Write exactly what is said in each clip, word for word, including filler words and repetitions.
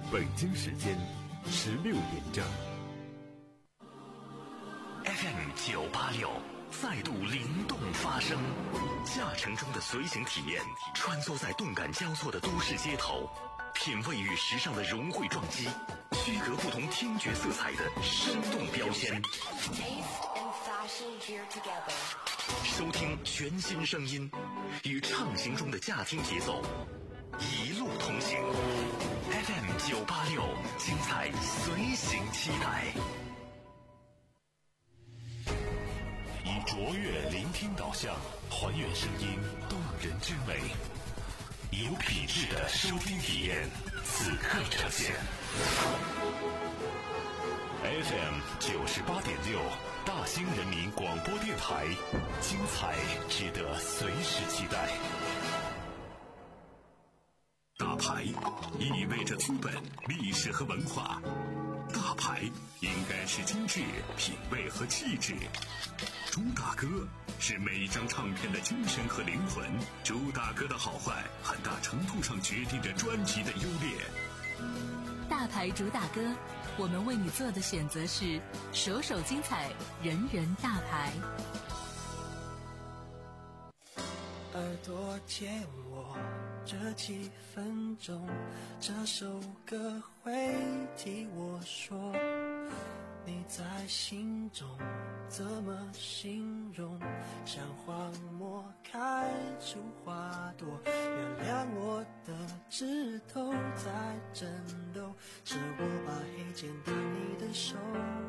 北京时间十六点整。 F M 九八六再度灵动发声，驾乘中的随行体验，穿梭在动感交错的都市街头，品味与时尚的融汇撞击，区隔不同听觉色彩的生动标签。收听全新声音，与畅行中的驾听节奏一路同行。F M 九八六，精彩随行期待。以卓越聆听导向，还原声音动人之美，有品质的收听体验，此刻呈现。F M 九十八点六，大兴人民广播电台，精彩值得随时期待。大牌意味着资本、历史和文化，大牌应该是精致、品味和气质。朱大哥是每一张唱片的精神和灵魂，朱大哥的好坏很大程度上决定着专辑的优劣。 大牌主打歌，我们为你做的选择是首首精彩，人人大牌。 耳朵借我这几分钟，这首歌会替我说你在心中怎么形容，像荒漠开出花朵，原谅我的指头在震动，是我把黑键当你的手，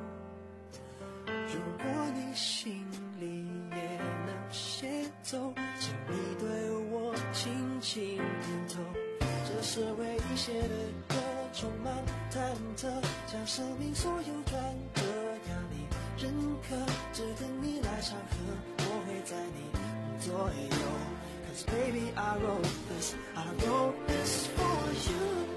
如果你心里也能写奏，请你对我轻轻点头，这是唯一写的歌，充满忐忑，将生命所有转折压力认可，只等你来唱和，我会在你左右。 Cause baby I wrote this, I wrote this for you。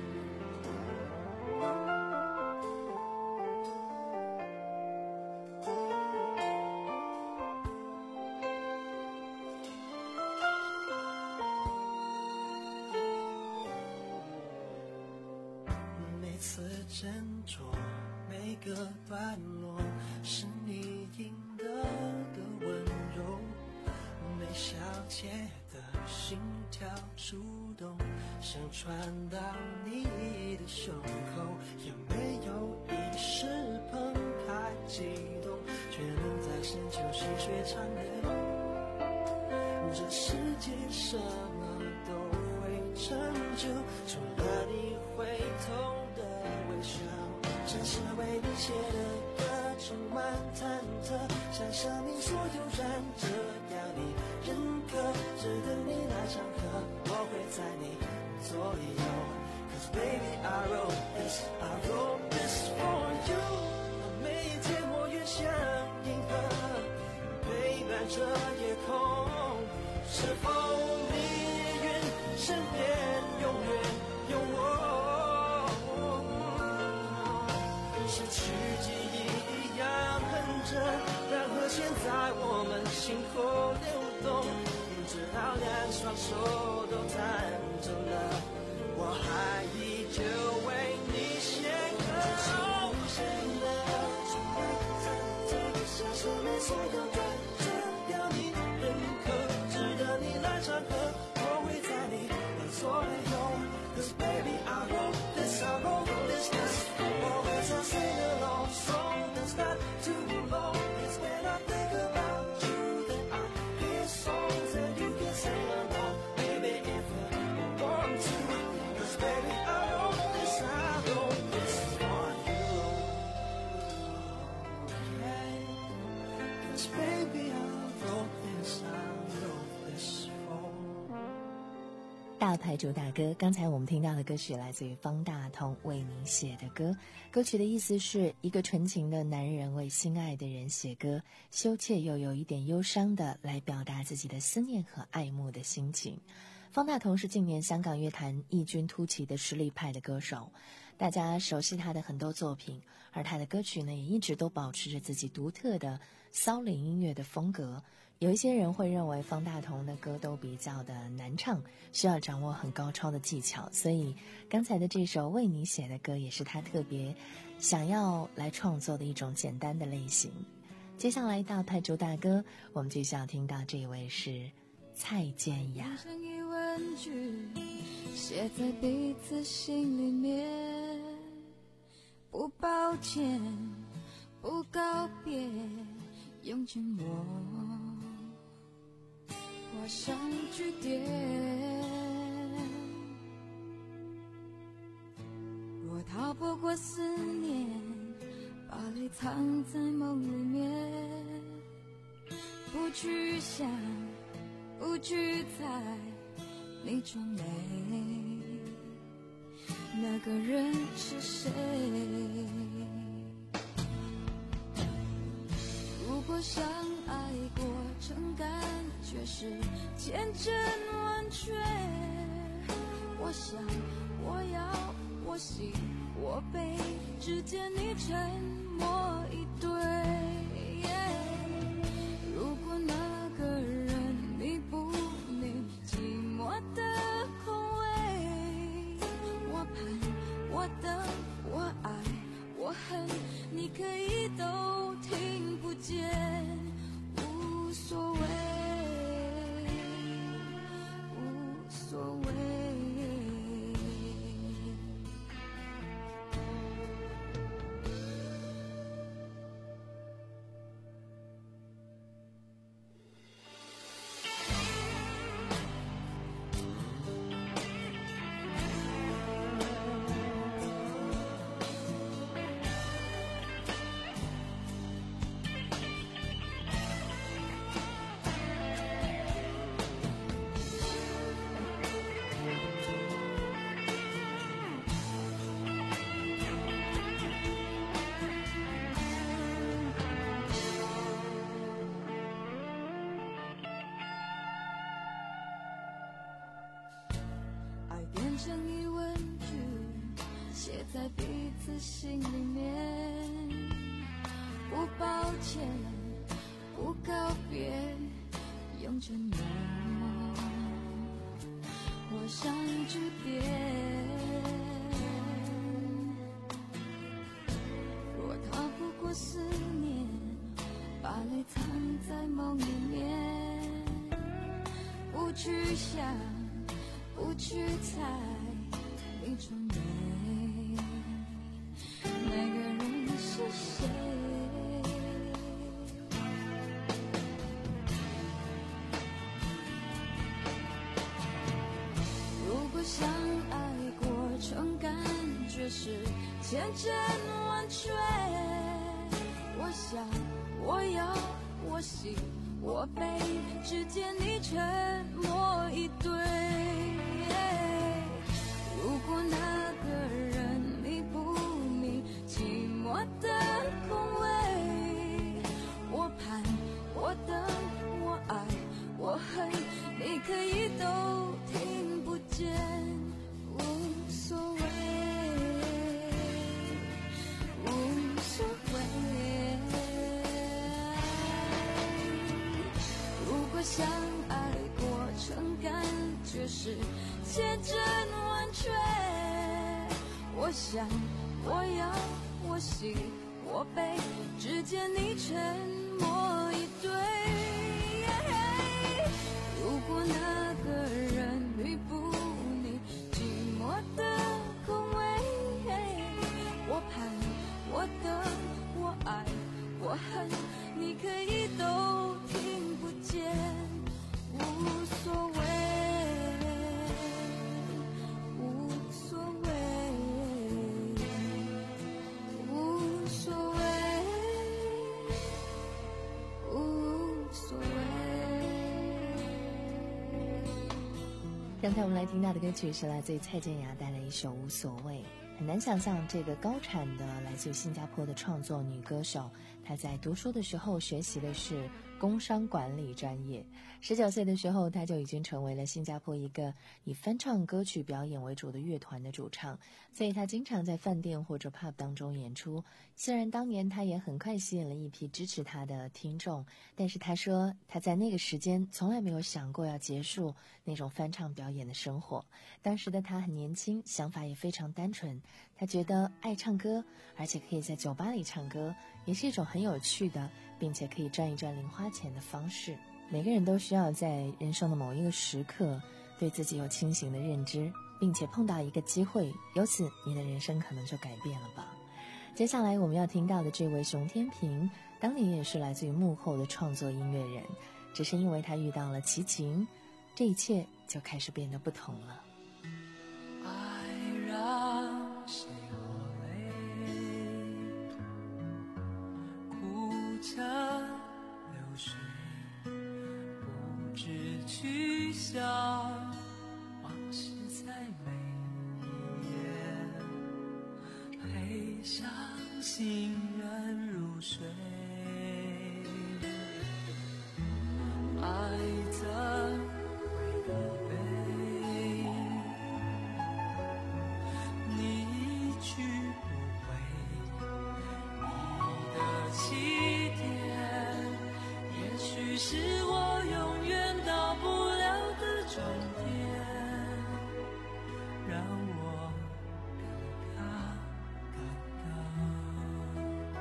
每次斟酌每个段落，是你赢得的温柔，每小节的心跳触动，想传到你的胸口，也没有一时澎湃激动，却能在深秋细水长流。这世界什么都会成就，除了你会痛的微笑。这是为你写的歌，充满忐忑，像生命所有转折要你认可，只等你来唱和，我会在你左右。 Cause baby I wrote this, I wrote this for you。 每一天我越像银河，陪伴着夜空，是否你也愿身边永远有我？失去记忆一样哼着，然和弦在我们心口流动，直到两双手都弹着了，我还依旧为你写歌。无限的充满忐忑，像是没所有转折要你认可，值得你来唱和，我会在你的左右。 Cause baby I wrote this, I wrote this, this always I sing along song that's not too long. It's when I think about you that I hear songs that you can sing along, baby if you want to. Cause baby I wrote this, I wrote this for you. Yeah. Cause baby I wrote this, I wrote this for you. 大牌主打歌，刚才我们听到的歌曲来自于方大同为您写的歌。歌曲的意思是一个纯情的男人为心爱的人写歌，羞怯又有一点忧伤的来表达自己的思念和爱慕的心情。方大同是近年香港乐坛异军突起的实力派的歌手，大家熟悉他的很多作品，而他的歌曲呢也一直都保持着自己独特的骚灵音乐的风格， 有一些人会认为方大同的歌都比较的难唱，需要掌握很高超的技巧，所以刚才的这首为你写的歌也是他特别想要来创作的一种简单的类型。接下来大牌主打歌，我们就想听到这一位是蔡健雅。 变成疑问句，写在彼此心里面，不抱歉，不告别，用沉默画上句点。若逃不过思念，把泪藏在梦里面，不去想，不去猜，你中美那个人是谁？如果相爱过程感觉是千真万确，我想我要我喜我悲之间你沉默以对。如果那个人弥补你寂寞的空位，我盼我等我爱我恨，你可以都听不见，无所谓无所谓。变成疑问句，写在彼此心里面，不抱歉，不告别，用沉默画上句点。若逃不过思念，把泪藏在梦里面，不去想，不去猜，你中美那个人是谁？如果相爱过程感觉是千真万确，我想我要我喜我悲之间你沉默以对。如果那个人弥补你寂寞的空位，我盼我等我爱我恨，你可以都听不见，无所谓无所谓。如果相爱过程感觉是千真万确，我想我要我喜我悲之间你沉默以对。如果那个人弥补你寂寞的空位，我盼我等我爱我恨，你可以都听不见，无所谓无所谓无所谓无所谓。 刚才我们来听到的歌曲是来自于蔡健雅带来一首《无所谓》。很难想象这个高产的来自于新加坡的创作女歌手，她在读书的时候学习的是工商管理专业。十九岁的时候，他就已经成为了新加坡一个以翻唱歌曲表演为主的乐团的主唱，所以他经常在饭店或者 pub 当中演出。虽然当年他也很快吸引了一批支持他的听众，但是他说他在那个时间从来没有想过要结束那种翻唱表演的生活。当时的他很年轻，想法也非常单纯，他觉得爱唱歌，而且可以在酒吧里唱歌，也是一种很有趣的并且可以赚一赚零花钱的方式。每个人都需要在人生的某一个时刻对自己有清醒的认知，并且碰到一个机会，由此你的人生可能就改变了吧。接下来我们要听到的这位熊天平，当年也是来自于幕后的创作音乐人，只是因为他遇到了齐秦，这一切就开始变得不同了。 爱让谁落泪，哭着流水，不知去向，往事在每一夜陪伤心人入睡，爱怎会疲惫，你一去不回，你的起点也许是我永远到不了的终点，让我飘飘荡荡。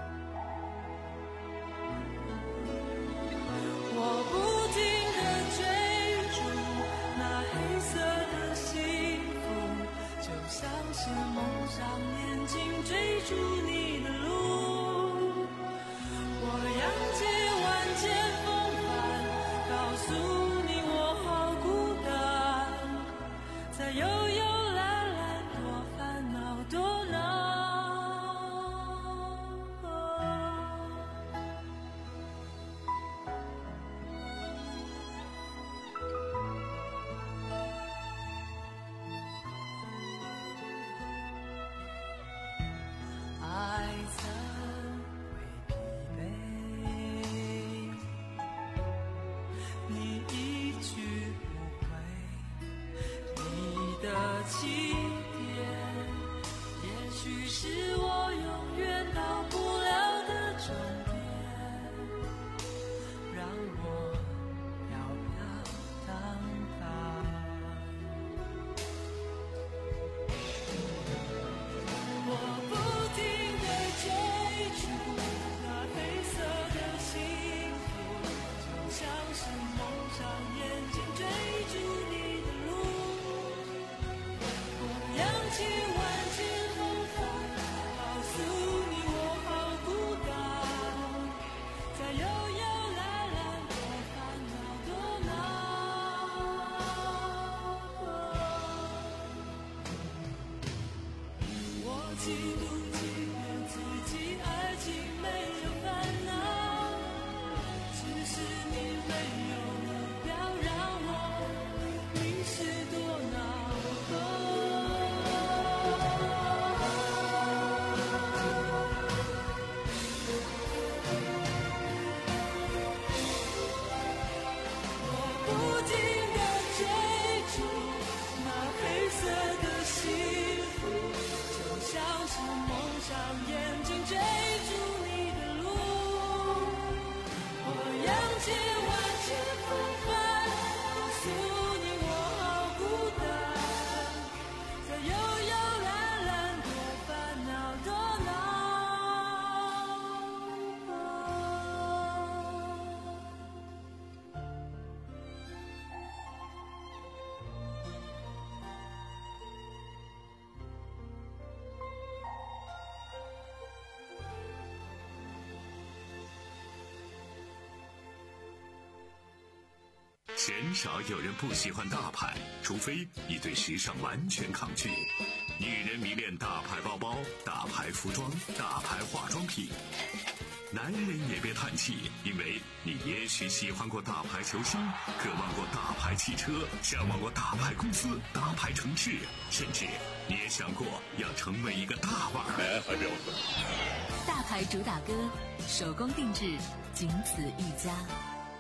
我不停地追逐那黑色的幸福，就像是蒙上眼睛追逐你的路。我扬起万千风帆，告诉你我好孤单，在悠悠蓝蓝多烦恼多恼。爱怎会疲惫，你一去不回，你的起点也许是我永远到不了的终点，让我飘飘荡荡。我不停地追逐那黑色的幸福，就像是蒙上眼睛追逐你的路。我扬起万千风帆，告诉你我好孤单，在悠悠蓝蓝多烦恼多恼。我嫉妒嫉怨自己爱情没有烦恼，只是你没有目标，让我迷失多恼。我不停地追逐那黑色的幸福，就像是蒙上眼睛追逐你的路。我扬起万千风帆，告诉你我好孤单，在悠悠蓝蓝多烦恼多恼。 鲜少有人不喜欢大牌，除非你对时尚完全抗拒。女人迷恋大牌包包、大牌服装、大牌化妆品。男人也别叹气，因为你也许喜欢过大牌球星，渴望过大牌汽车，向往过大牌公司、大牌城市，甚至你也想过要成为一个大腕儿。 大牌主打歌，手工定制，仅此一家。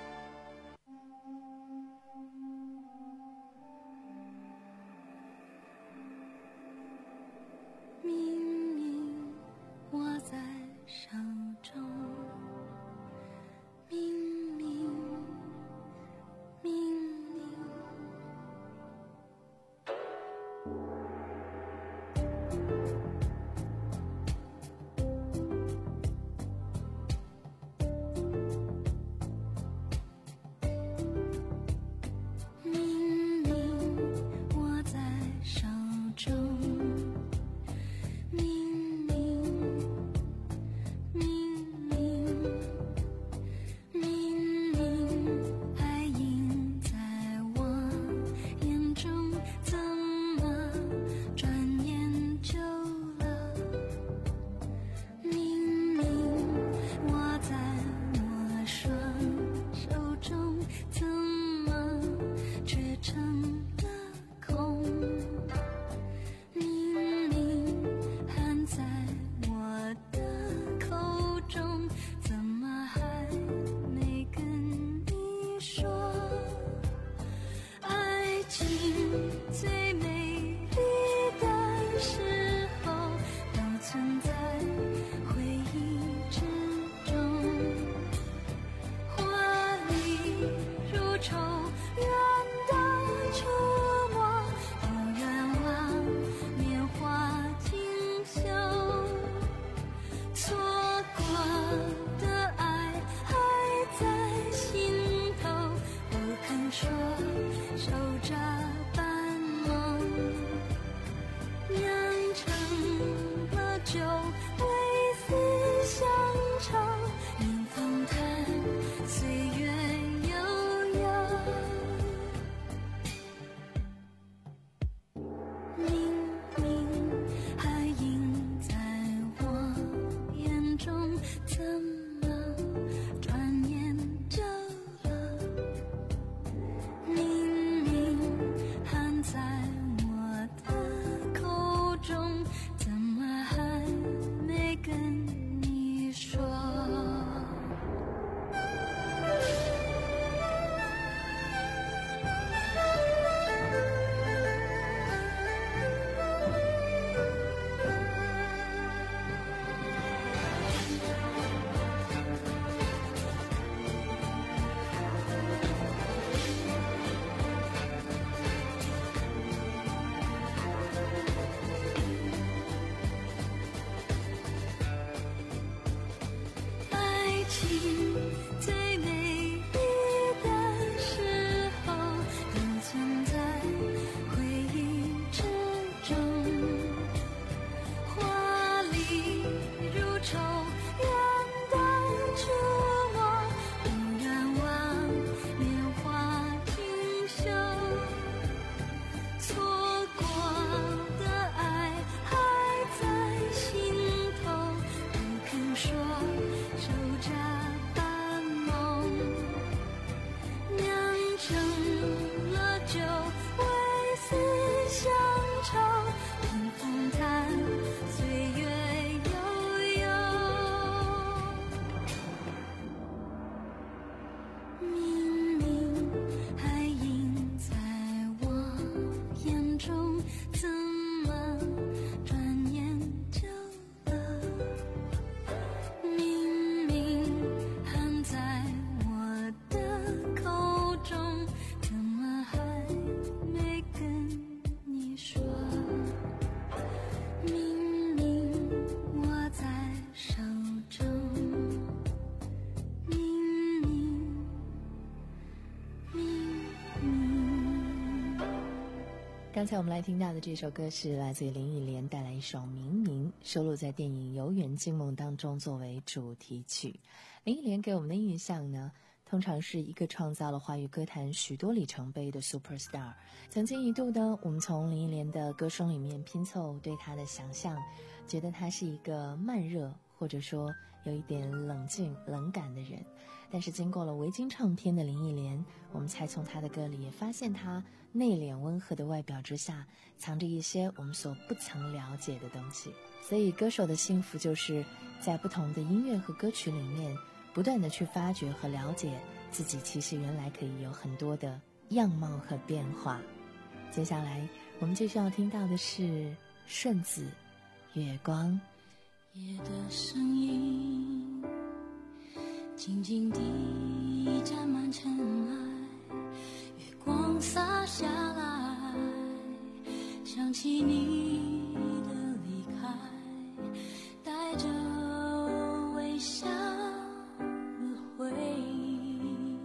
刚才我们来听到的这首歌是来自于林忆莲带来一首《明明》，收录在电影《游园惊梦》当中作为主题曲。林忆莲给我们的印象呢，通常是一个创造了华语歌坛许多里程碑的 superstar。 曾经一度呢，我们从林忆莲的歌声里面拼凑对她的想象，觉得她是一个慢热或者说有一点冷静冷感的人。但是经过了维京唱片的林忆莲，我们才从她的歌里也发现她内敛温和的外表之下藏着一些我们所不曾了解的东西。所以歌手的幸福就是在不同的音乐和歌曲里面不断的去发掘和了解自己其实原来可以有很多的样貌和变化。接下来我们继续要听到的是顺子月光。 夜的声音静静地沾满尘埃，月光洒下来，想起你的离开，带着微笑的回忆，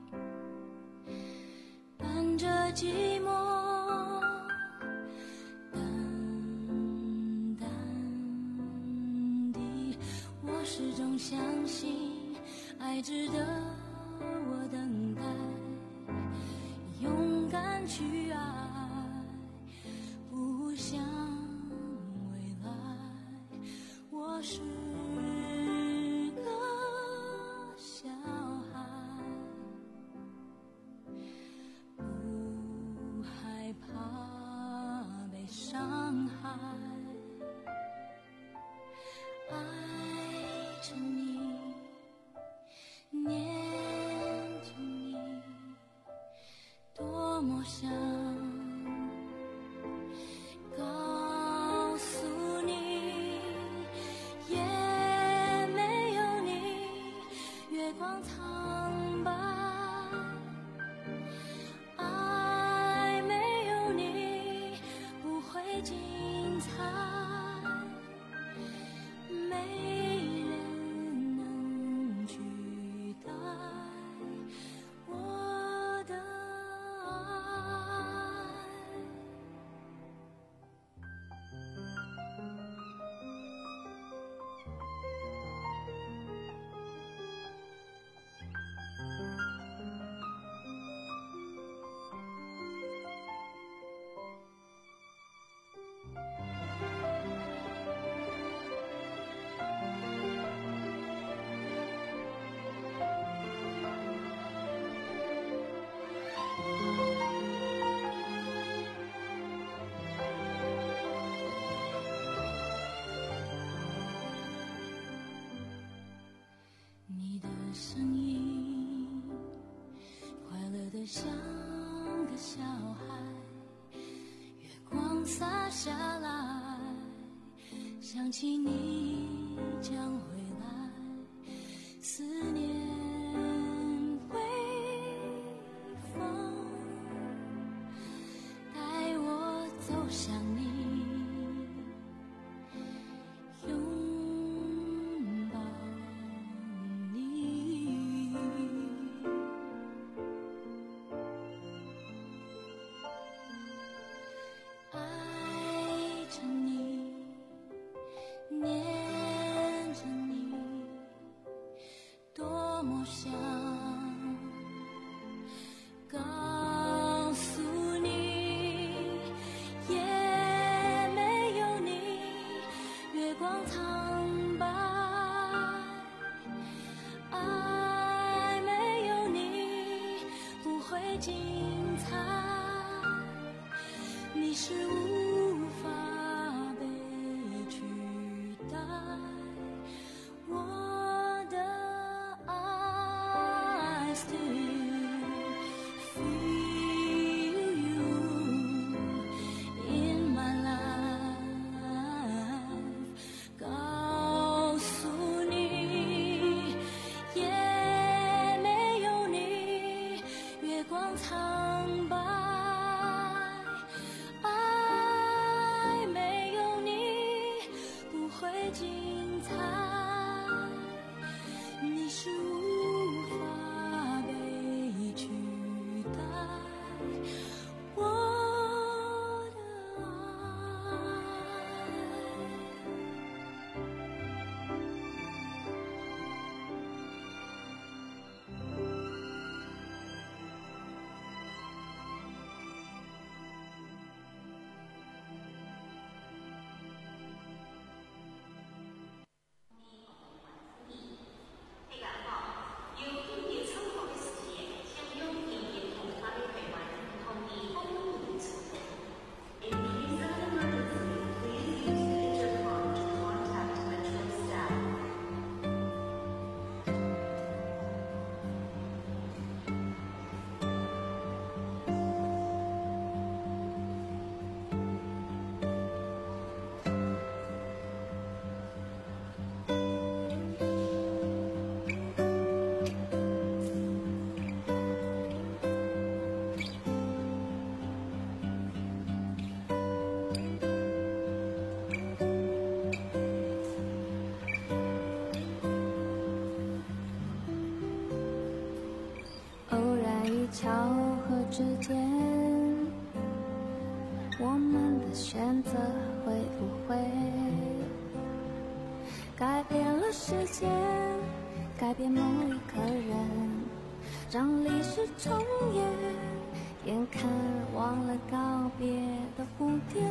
伴着寂寞淡淡地，我始终相信爱值得我等待，勇敢去爱，不想未来。我是个小孩，不害怕被伤害，爱着你，念着你，多么想告诉你，也没有你，月光苍白，爱没有你，不会精彩，没人能取代我的爱。你的声音快乐得像个小孩，月光洒下来，想起你将回来，思念微风带我走向你，拥抱你，爱着你，念着你，多么想告诉你，也没有你，月光苍白，爱没有你，不会精彩，你是无法被取代，我的爱 still feel you in my life， 告诉你，也没有你，月光苍白，爱没有你，不会精彩，你是无法被取代，我的我们的选择会不会改变了世界，改变某一个人，让历史重演，眼看忘了告别的蝴蝶，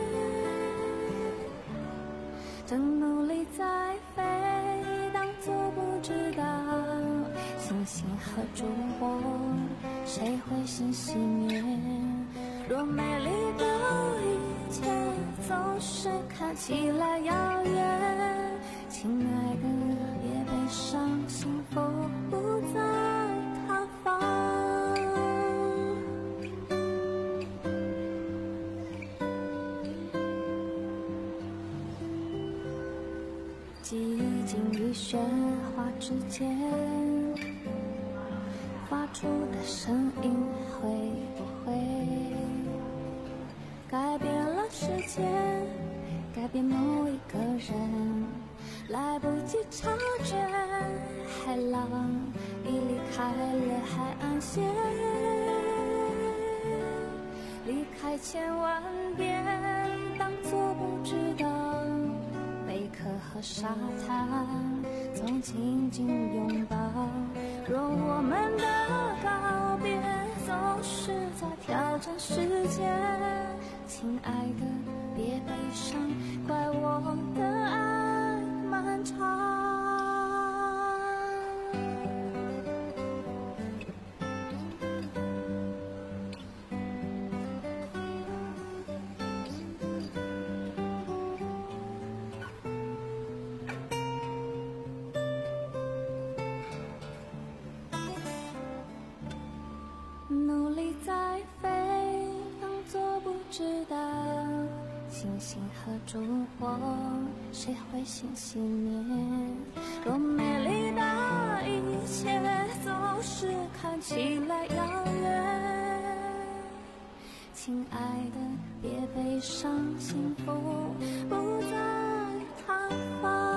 正努力在飞，当作不知道，星星和烛火，谁会先熄灭？若美丽的一切总是看起来遥远，亲爱的，别悲伤，幸福不在他方。记忆经于喧哗之间，发出的声音会不会改变了世界，改变某一个人，来不及察觉，海浪已离开了海岸线，离开千万遍，当作不知道，贝壳和沙滩总紧紧拥抱，若我们的告别总是在挑战时间，亲爱的，别悲伤，怪我的爱漫长。努力在飞，当作不知道，星星和烛火，谁会先熄灭？若美丽的一切总是看起来遥远，亲爱的，别悲伤，幸福不在他方。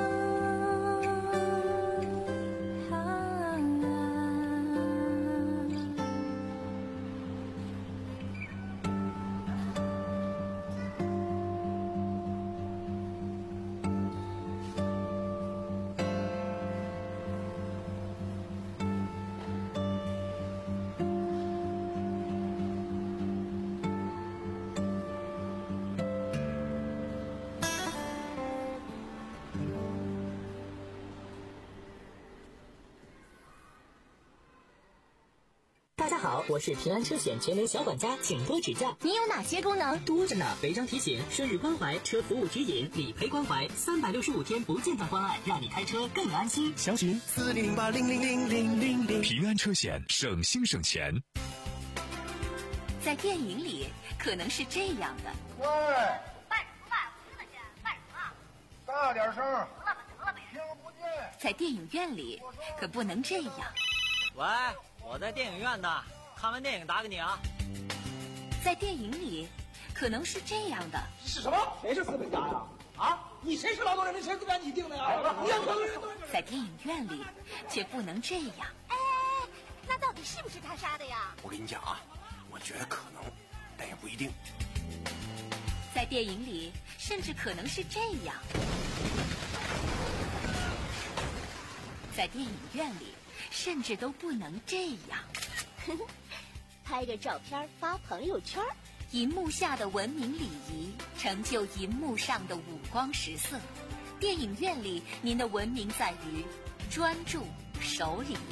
大家好，我是平安车险全能小管家，请多指教。 你有哪些功能？ 多着呢，违章提醒、顺日关怀、车服务指引、理赔关怀，三百六十五天不间断关爱，让你开车更安心。 详询四零零八零零零零零零。 平安车险，省心省钱。 在电影里可能是这样的。 喂， 办什么办？我听得见，办什么？ 大点声。 得了吧，得了吧， 听不见。 在电影院里可不能这样。 喂，我在电影院呢，看完电影打给你啊。 在电影里可能是这样的。 是什么？谁是资本家呀？啊，你谁是劳动人民？谁资本你定的呀？你要在电影院里却不能这样。 哎，那到底是不是他杀的呀？ 我跟你讲啊，我觉得可能，但也不一定。 在电影里甚至可能是这样。在电影院里甚至都不能这样。 拍个照片发朋友圈， 银幕下的文明礼仪成就银幕上的五光十色。电影院里您的文明在于专注守礼。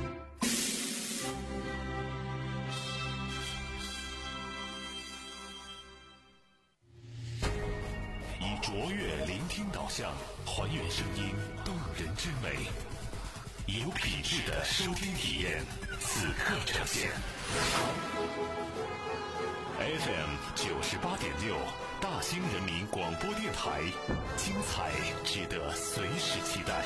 以卓越聆听导向，还原声音动人之美，以有品质的收听体验，此刻呈现。F M 九十八点六，大兴人民广播电台，精彩值得随时期待。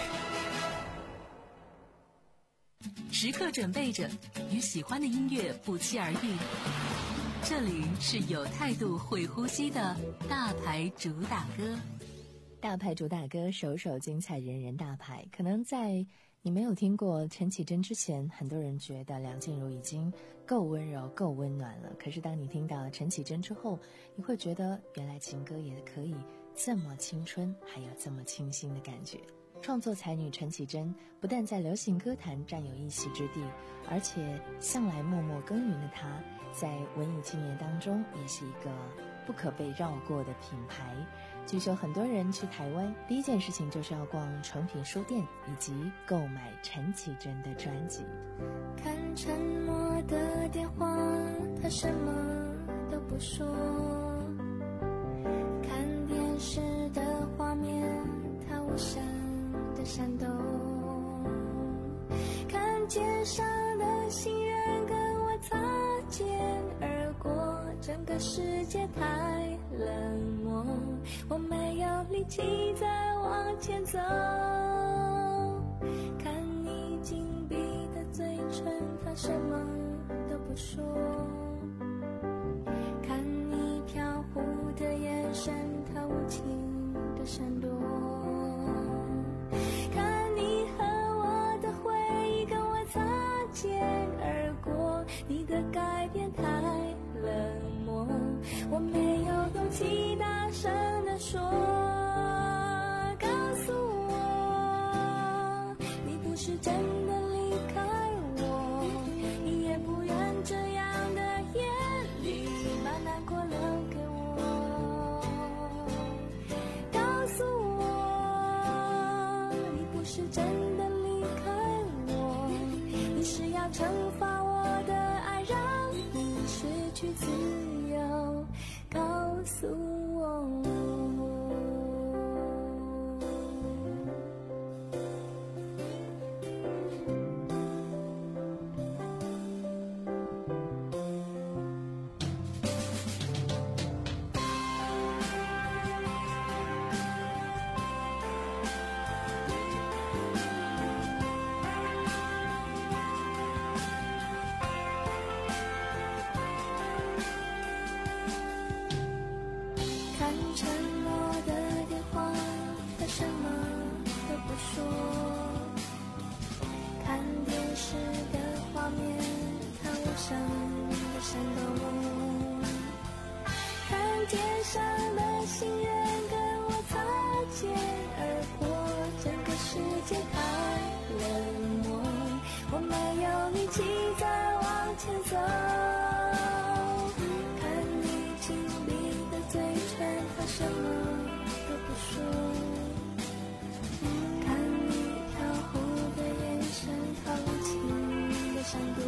时刻准备着与喜欢的音乐不期而遇。这里是有态度会呼吸的大牌主打歌。 大牌主打歌，首首精彩，人人大牌。可能在你没有听过陈绮贞之前，很多人觉得梁静茹已经够温柔够温暖了，可是当你听到陈绮贞之后，你会觉得原来情歌也可以这么青春，还有这么清新的感觉。创作才女陈绮贞不但在流行歌坛占有一席之地，而且向来默默耕耘的她，在文艺青年当中也是一个不可被绕过的品牌。据说很多人去台湾第一件事情就是要逛诚品书店，以及购买陈绮贞的专辑。 看沉默的电话，他什么都不说，看电视的画面，他无声的闪动，看街上的行人跟我擦肩而过，整个世界太冷漠，我没有力气再往前走，看你紧闭的嘴唇，他什么都不说，看你飘忽的眼神，他无情的闪躲，看你和我的回忆跟我擦肩而过，你的改变太冷漠，我没有勇气大声地说，告诉我你不是真的离开我，你也不愿这样的眼里把难过留给我，告诉我你不是真的离开我，你是要惩罚我的爱，让你失去自由，告诉我。街上的行人跟我擦肩而过，整个世界太冷漠，我没有力气再往前走，看你紧闭的嘴唇，他什么都不说，看你飘忽的眼神，他无情的闪躲，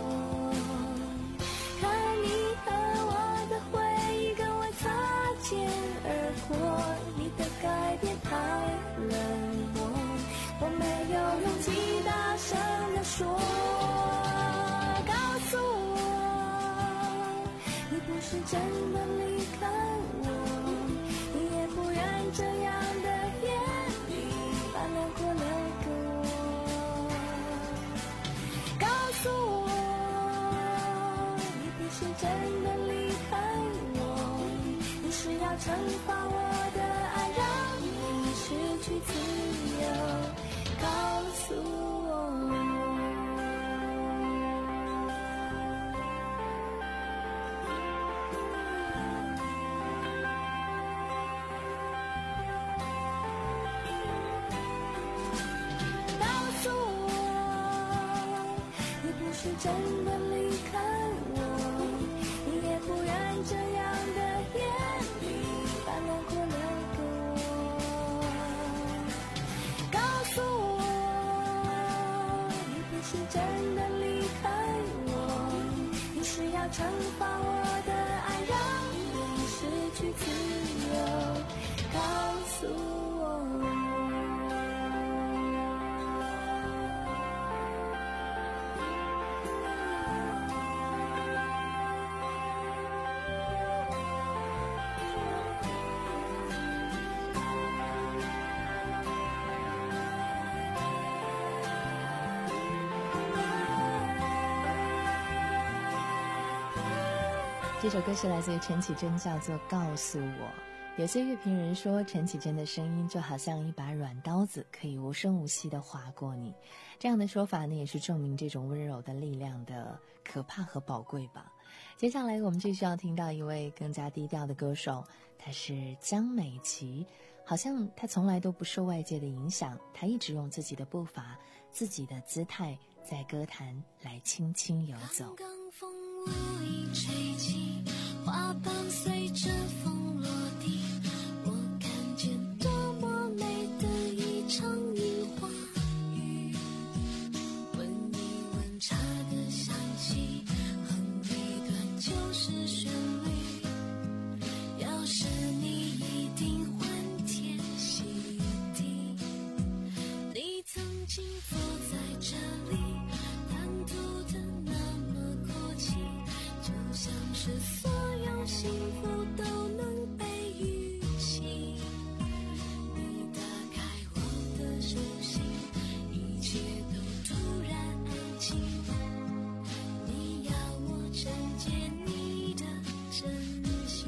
看你和我的回忆跟我擦肩而过，你的改变太冷漠，我没有勇气大声地说，告诉我你不是真的离开我，你也不愿这样的眼里把难过留给我，告诉我你不是真的离开我，你是要惩罚我的爱，让你失去自由，告诉我。告诉我你不是真的离开我，你也不愿这样的眼里把难过留给我，告诉我你不是真的离开我，你是要惩罚我的爱，让你失去自由，告诉我。 这首歌是来自于陈绮贞，叫做《告诉我》。 有些乐评人说，陈绮贞的声音就好像一把软刀子，可以无声无息地划过你。这样的说法呢，也是证明这种温柔的力量的可怕和宝贵吧。接下来我们继续要听到一位更加低调的歌手，她是江美琪。好像她从来都不受外界的影响，她一直用自己的步伐、自己的姿态，在歌坛来轻轻游走。 刚刚风无意吹起，花瓣随着风落地，我看见多么美的一场樱花雨。闻一闻茶的香气，哼一段旧时旋律，要是你一定欢天喜地。你曾经坐在这里，谈吐的那么阔气，就像是所有幸福都能被预期。你打开我的手心，一切都突然安静。你要我承接你的真心。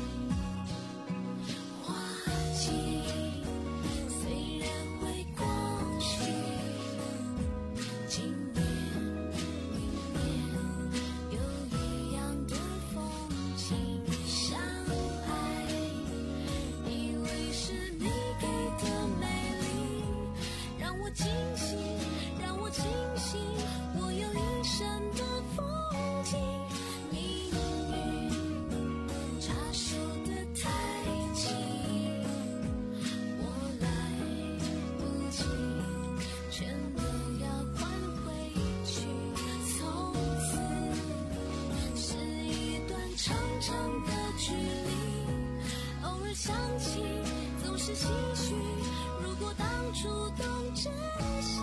花季虽然会过去，今年明年有一样的风景。相爱以为是你给的美丽，让我惊喜，让我庆幸，我有一生的风景。命运插手的太急，我来不及，全都要还回去。从此是一段长长的距离，偶尔想起总是唏嘘，如果当初懂珍惜。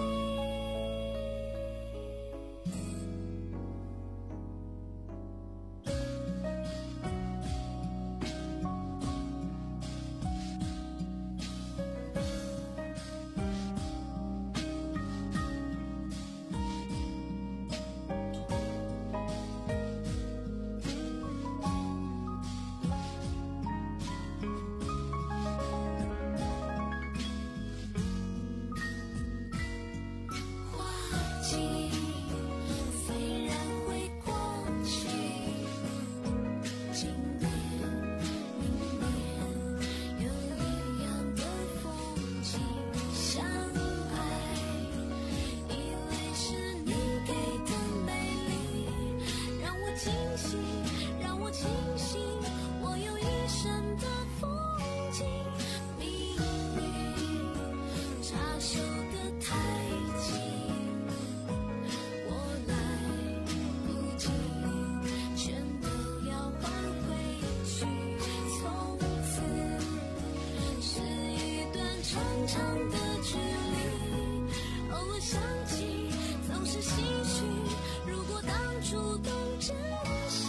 花季虽然会过去，今年明年有一样的风景。相爱以为是你给的美丽，让我惊喜，让我庆幸，我有一生的风景。命运插手的太急，我来不及，全都要还回去。从此是一段长长的距离，偶尔想起总是唏嘘，如果当初懂珍惜。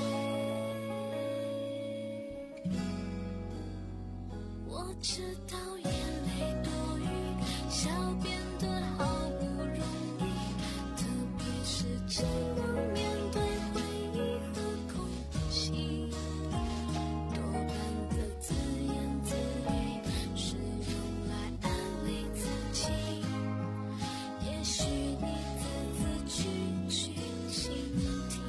我知道眼泪多余，笑变得好不容易，特别是只能面对回忆和空气。多半的自言自语是用来安慰自己，也许你字字句句倾听。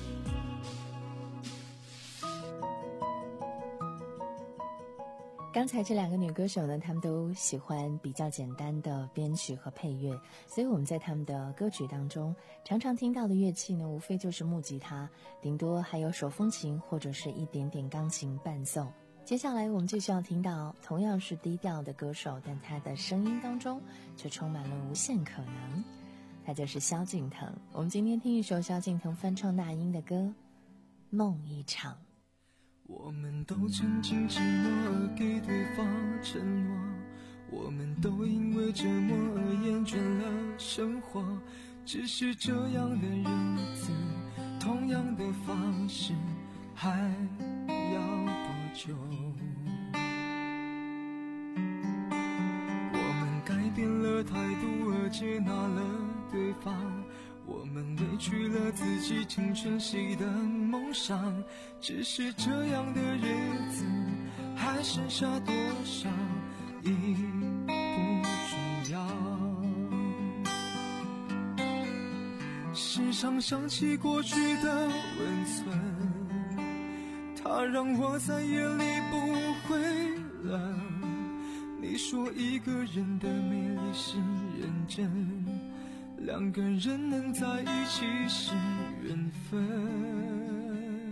刚才这两个女歌手呢，她们都喜欢比较简单的编曲和配乐，所以我们在她们的歌曲当中常常听到的乐器呢，无非就是木吉他，顶多还有手风琴或者是一点点钢琴伴奏。接下来我们继续要听到同样是低调的歌手，但她的声音当中却充满了无限可能，她就是萧敬腾。我们今天听一首萧敬腾翻唱那英的歌《梦一场》。 我们都曾经寂寞而给对方承诺，我们都因为折磨而厌倦了生活。只是这样的日子，同样的方式，还要多久？我们改变了态度而接纳了对方，我们委屈了自己曾珍惜的梦想。只是这样的日子， 还剩下多少已不重要。时常想起过去的温存，它让我在夜里不会冷。你说一个人的美丽是认真，两个人能在一起是缘分。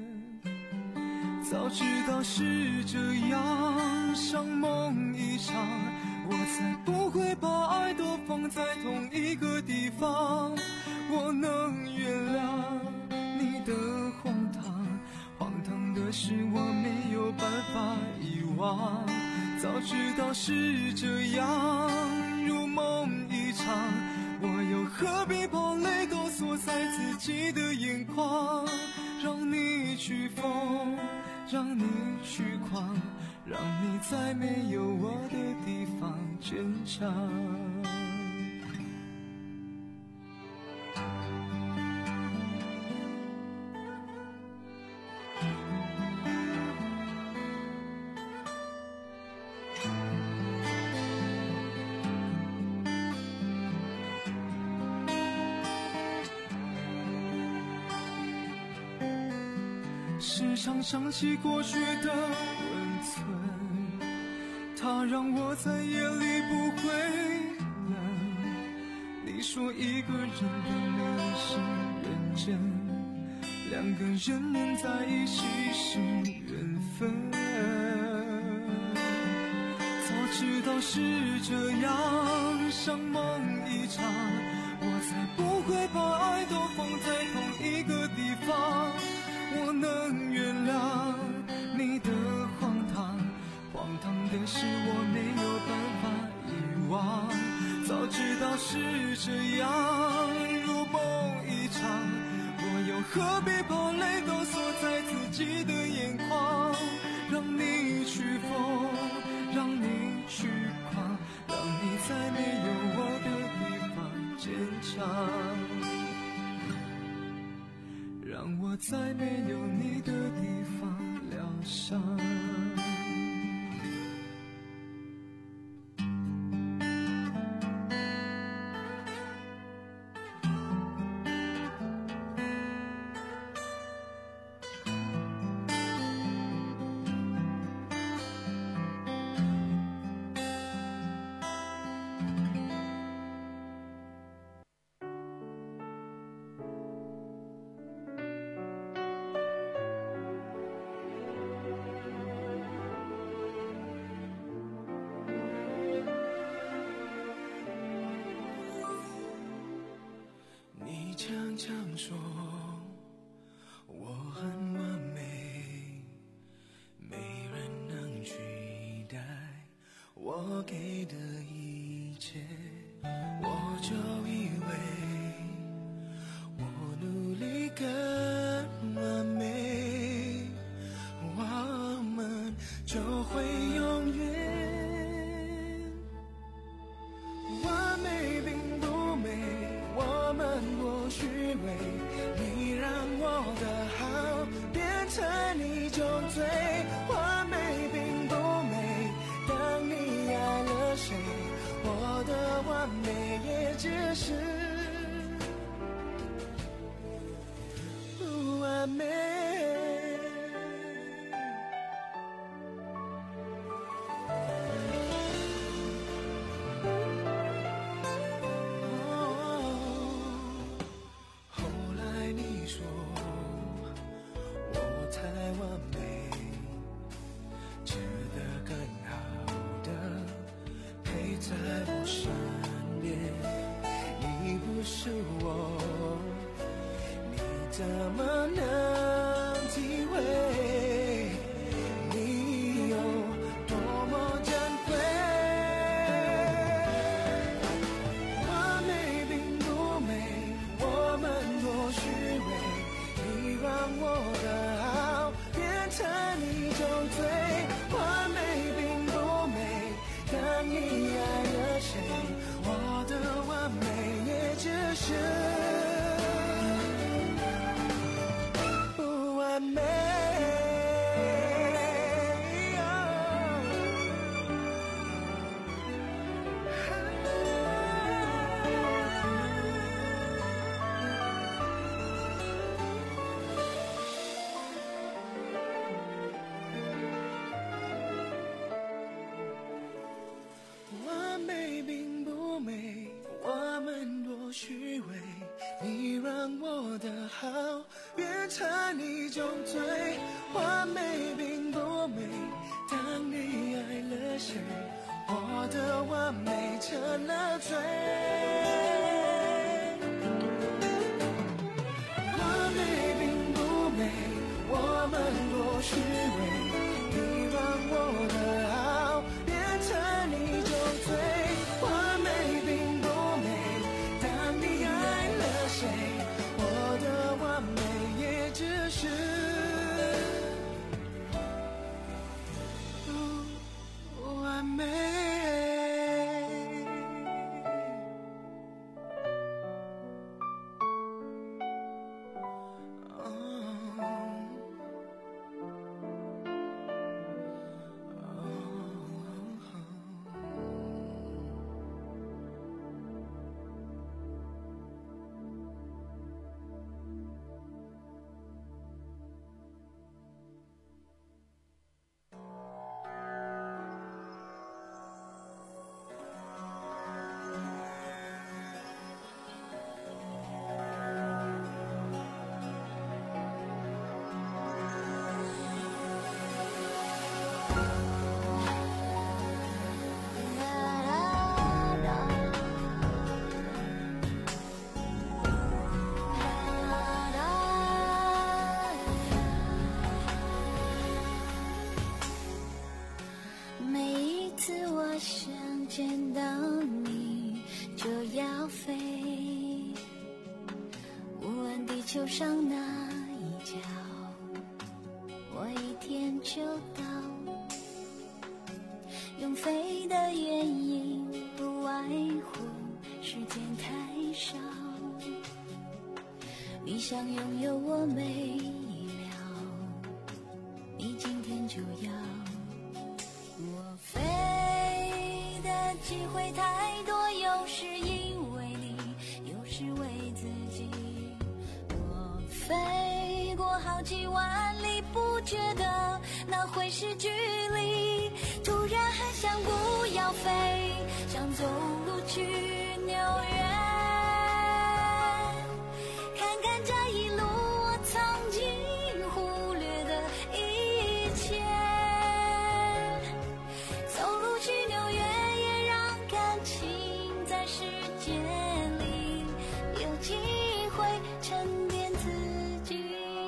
早知道是这样，像梦一场，我才不会把爱都放在同一个地方。我能原谅你的荒唐，荒唐的是我没有办法遗忘。早知道是这样，如梦一场，我又何必把泪都锁在自己的眼眶。让你去疯，让你去狂，让你在没有我的地方坚强。时常想起过去的温存，它让我在夜里不会冷。你说一个人的美丽是认真，两个人能在一起是缘分。早知道是这样，像梦一场，我才不会把爱都放在同一个地方。我能原谅你的荒唐，荒唐的是我没有办法遗忘。早知道是这样，如梦一场，我又何必把泪都锁在自己的眼眶。让你去疯，让你去狂，让你在没有我的地方坚强。让我在没有你的地方疗伤。常常说我很完美，没人能取代我给的一切，我就以为我努力更完美，我们就会永远。完美并不美，我们多虚伪，你让我的好变成一种罪。完美并不美，当你爱了谁，我的完美也只是不完美。在我身边，你不是我，你怎么能体会你有多么珍贵？完美并不美，我们多虚伪，你让我的好变成一种罪。完美并不美，当你我的完美也只是不完美。 就醉，完美并不美，当你爱了谁，我的完美成了罪。完美并不美，我们多虚伪，你让我的好变成你就醉。完美并不美，当你爱了谁，我的完美也只是不完美。 见到你就要飞，无论地球上哪一角，我一天就到。用飞的原因不外乎时间太少，你想拥有我没意料，你今天就要。我飞机会太多，有时因为你，有时为自己。我飞过好几万里，不觉得那会是距离。突然很想不要飞，想走路去纽约，看看这一路我曾经忽略的一切。走路去纽约，时间里有机会沉淀自己。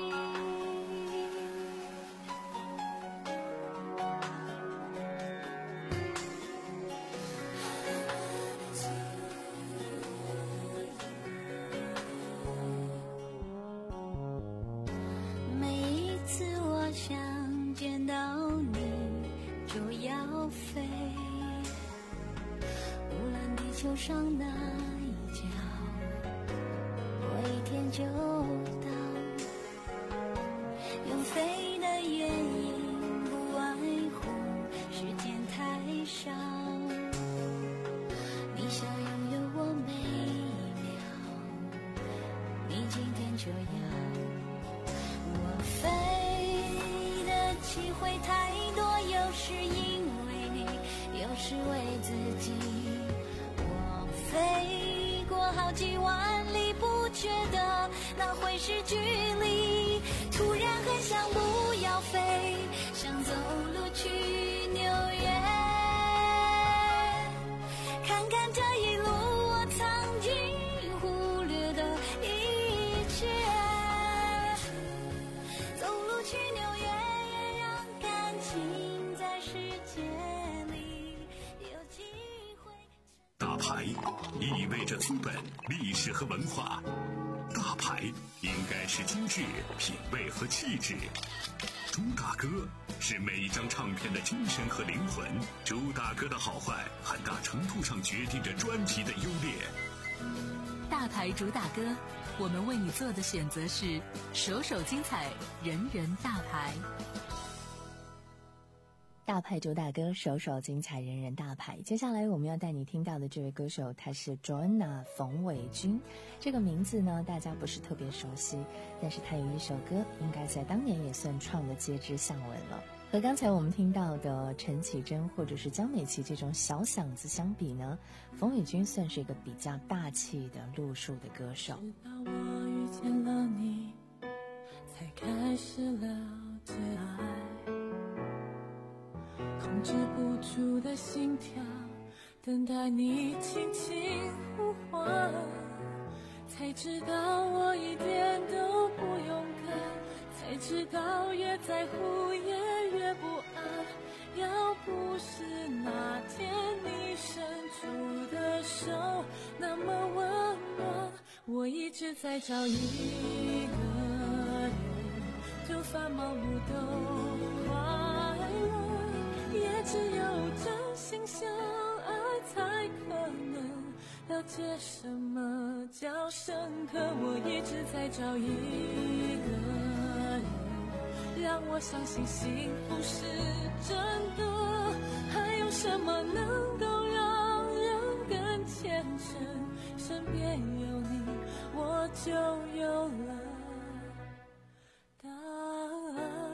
每一次我想见到你就要飞，无论地球上哪一角，我一天就到。用飞的原因不外乎时间太少，你想拥有我每一秒，你今天就要。我飞的机会太多，有时因为你，有时为自己。飞过好几万里，不觉得那会是距离。突然很想不要飞，想走路去纽约，看看这一路我曾经忽略的一切。走路去纽约，也让感情在世界里有机会。 大牌意味着资本、历史和文化，大牌应该是精致、品味和气质。朱大哥是每一张唱片的精神和灵魂，朱大哥的好坏很大程度上决定着专辑的优劣。 大牌主打歌，我们为你做的选择是首首精彩，人人大牌。 大牌主打歌，首首精彩，人人大牌。接下来我们要带你听到的这位歌手，他是 Joanna 冯伟君。这个名字呢，大家不是特别熟悉，但是他有一首歌，应该在当年也算创了街知巷闻了。和刚才我们听到的陈绮贞或者是江美琪这种小嗓子相比呢，冯伟君算是一个比较大气的路数的歌手。 直到我遇见了你， 才开始了解爱，控制不住的心跳，等待你轻轻呼唤，才知道我一点都不勇敢，才知道越在乎也越不安。要不是那天你伸出的手那么温暖，我一直在找一个人，就算忙碌都快乐，也只有真心相爱才可能了解什么叫深刻。我一直在找一个人，让我相信幸福是真的，还有什么能够让人更虔诚？身边有你，我就有了答案。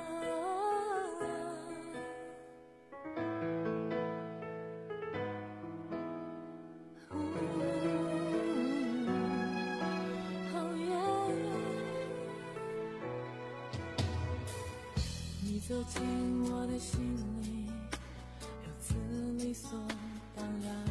你走进我的心里，如此理所当然，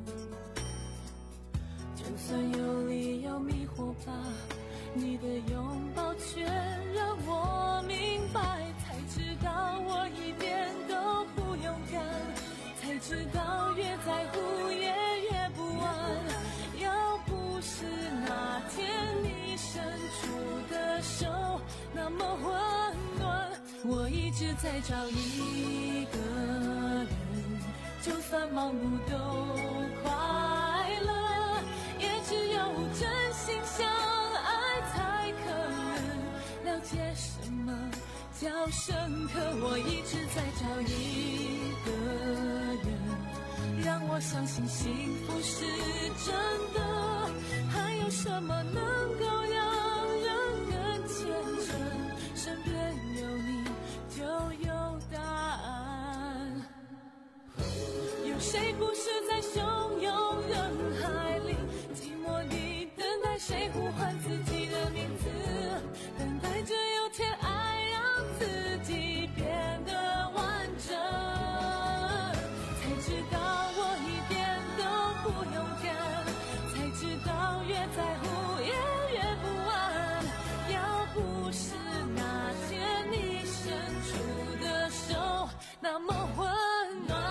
就算有理由迷惑吧，你的拥抱却让我明白，才知道我一点都不勇敢，才知道越在乎也越不安。要不是那天你伸出的手那么温暖，我一直在找一个人，就算忙碌都快乐，也只有真心相爱才可能了解什么叫深刻。我一直在找一个人，让我相信幸福是真的，还有什么能够让人更虔诚？身边有你就有答案。有谁不是在汹涌人海里，寂寞里等待谁呼唤自己的名字，等待着有天爱让自己变得完整，才知道我一点都不勇敢，才知道越在乎也越不安。要不是那天你伸出的手那么温暖，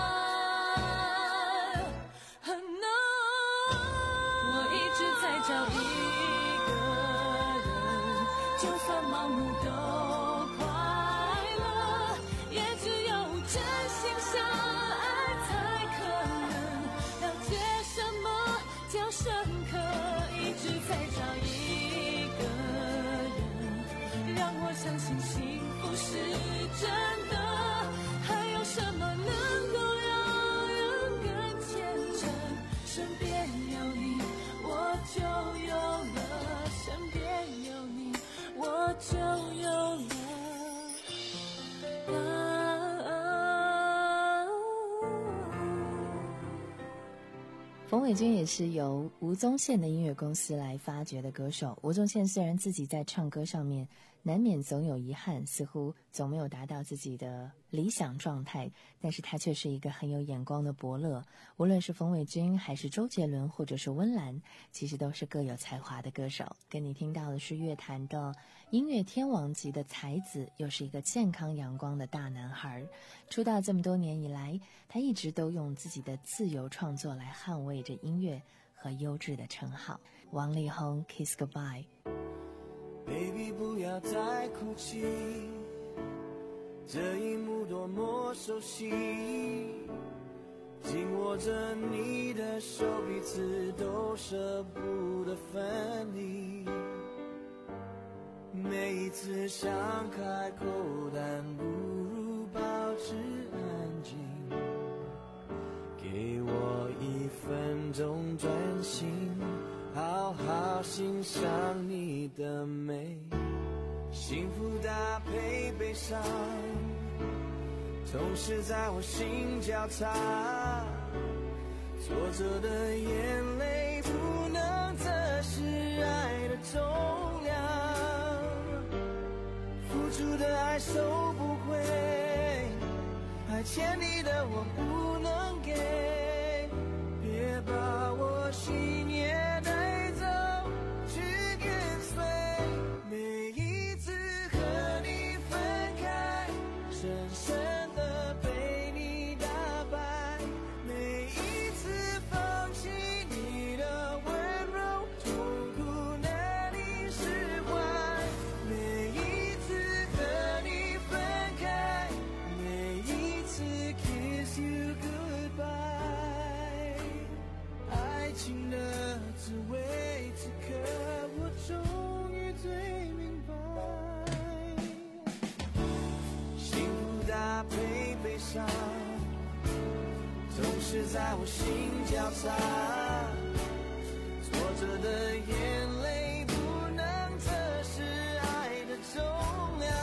很难。我一直在找一个人，就算忙碌都快乐，也只有真心相爱才可能了解什么叫深刻。一直在找一个人，让我相信幸福是真的，还有什么能够让人更虔诚？身边有你，我就有了，身边有你，我就有了答案。 冯伟军也是由吴宗宪的音乐公司来发掘的歌手。吴宗宪虽然自己在唱歌上面难免总有遗憾，似乎总没有达到自己的理想状态，但是他却是一个很有眼光的伯乐。无论是冯伟军还是周杰伦或者是温岚，其实都是各有才华的歌手。跟你听到的是乐坛的音乐天王级的才子，又是一个健康阳光的大男孩。出道这么多年以来，他一直都用自己的自由创作来捍卫着音乐和优质的称号。王力宏 Kiss Goodbye。Baby 不要再哭泣，这一幕多么熟悉，紧握着你的手，彼此都舍不得分离。每一次想开口，但不如保持安静，给我一分钟专心，好好欣赏你的美。幸福搭配悲伤，同时在我心交叉，挫折的眼泪不能测试爱的重量。 出的爱收不回，还欠你的我不能给，别把我心也带走，去跟随。每一次和你分开，深深的被你打败，每一次放弃你的温柔，痛苦难以释怀。每一次和你分开，每一次 kiss you goodbye。爱情的滋味，此刻我终于最明白。幸福搭配悲伤，总是在我心交叉，挫折的眼泪不能测试爱的重量，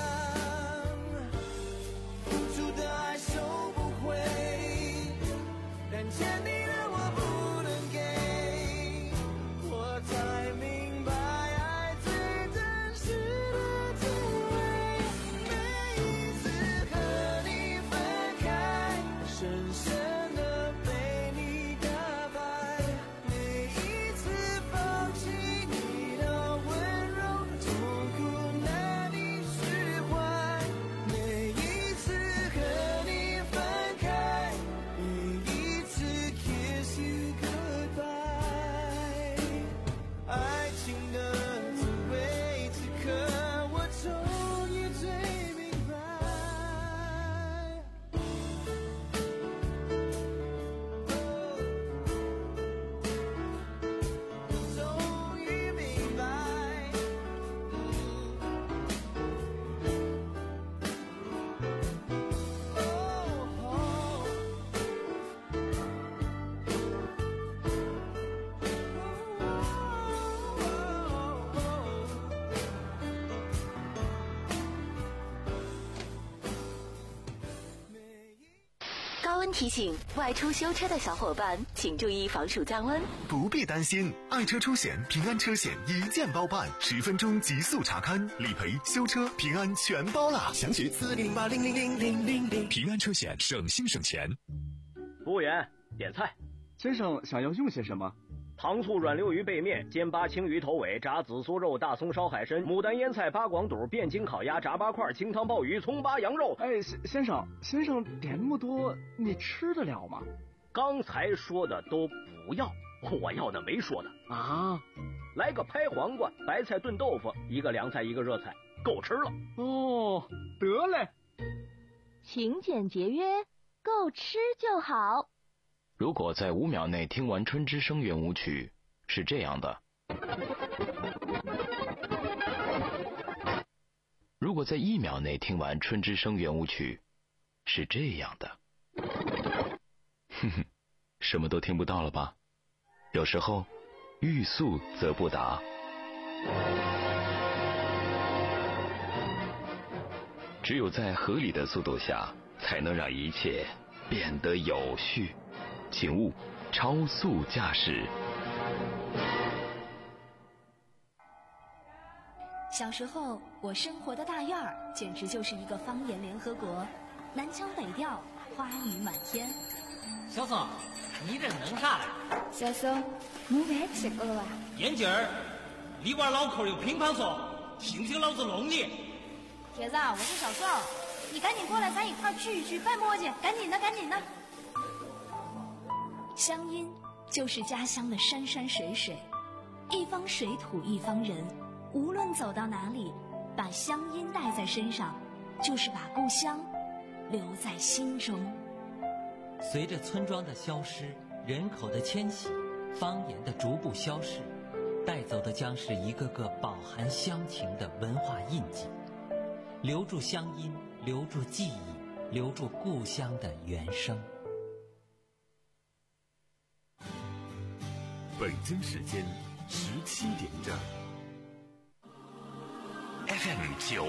付出的爱收不回，但欠你的我不能给，我才明白爱最真实的滋味。每一次和你分开，深深的被你打败，每一次放弃你的温柔，痛苦难以释怀。每一次和你分开，每一次 kiss you goodbye。爱情的滋味，此刻我终于最明白。终于明白。 高温提醒：外出修车的小伙伴，请注意防暑降温。 不必担心，爱车出险平安车险一键包办，十分钟极速查勘、理赔、修车，平安全包了。详询四零八零零零零零零。 平安车险，省心省钱。 服务员，点菜。 先生想要用些什么？ 糖醋软溜鱼背面、煎八青鱼头尾、炸紫苏肉、大葱烧海参、牡丹腌菜、八广肚、汴京烤鸭、炸八块、清汤鲍鱼、葱八羊肉。 哎，先生，先生点那么多，你吃得了吗？ 刚才说的都不要，我要的没说的啊。 来个拍黄瓜、白菜炖豆腐，一个凉菜一个热菜，够吃了。 哦，得嘞。 勤俭节约，够吃就好。 如果在五秒内听完春之声圆舞曲，是这样的；如果在一秒内听完春之声圆舞曲，是这样的。哼哼，什么都听不到了吧？有时候，欲速则不达。只有在合理的速度下，才能让一切变得有序。请勿超速驾驶。 小时候，我生活的大院儿简直就是一个方言联合国，南腔北调，花语满天。 小宋，你这弄啥嘞？ 小宋，没饭吃过了吧？ 眼镜儿，你玩脑壳有乒乓球，信不信老子弄你？ 铁子，我是小宋，你赶紧过来，咱一块儿聚一聚，别磨叽，赶紧的，赶紧的。乡音就是家乡的山山水水，一方水土一方人，无论走到哪里，把乡音带在身上，就是把故乡留在心中。 随着村庄的消失，人口的迁徙，方言的逐步消逝，带走的将是一个个饱含乡情的文化印记。留住乡音，留住记忆，留住故乡的原声。 北京时间十七点整。F M 九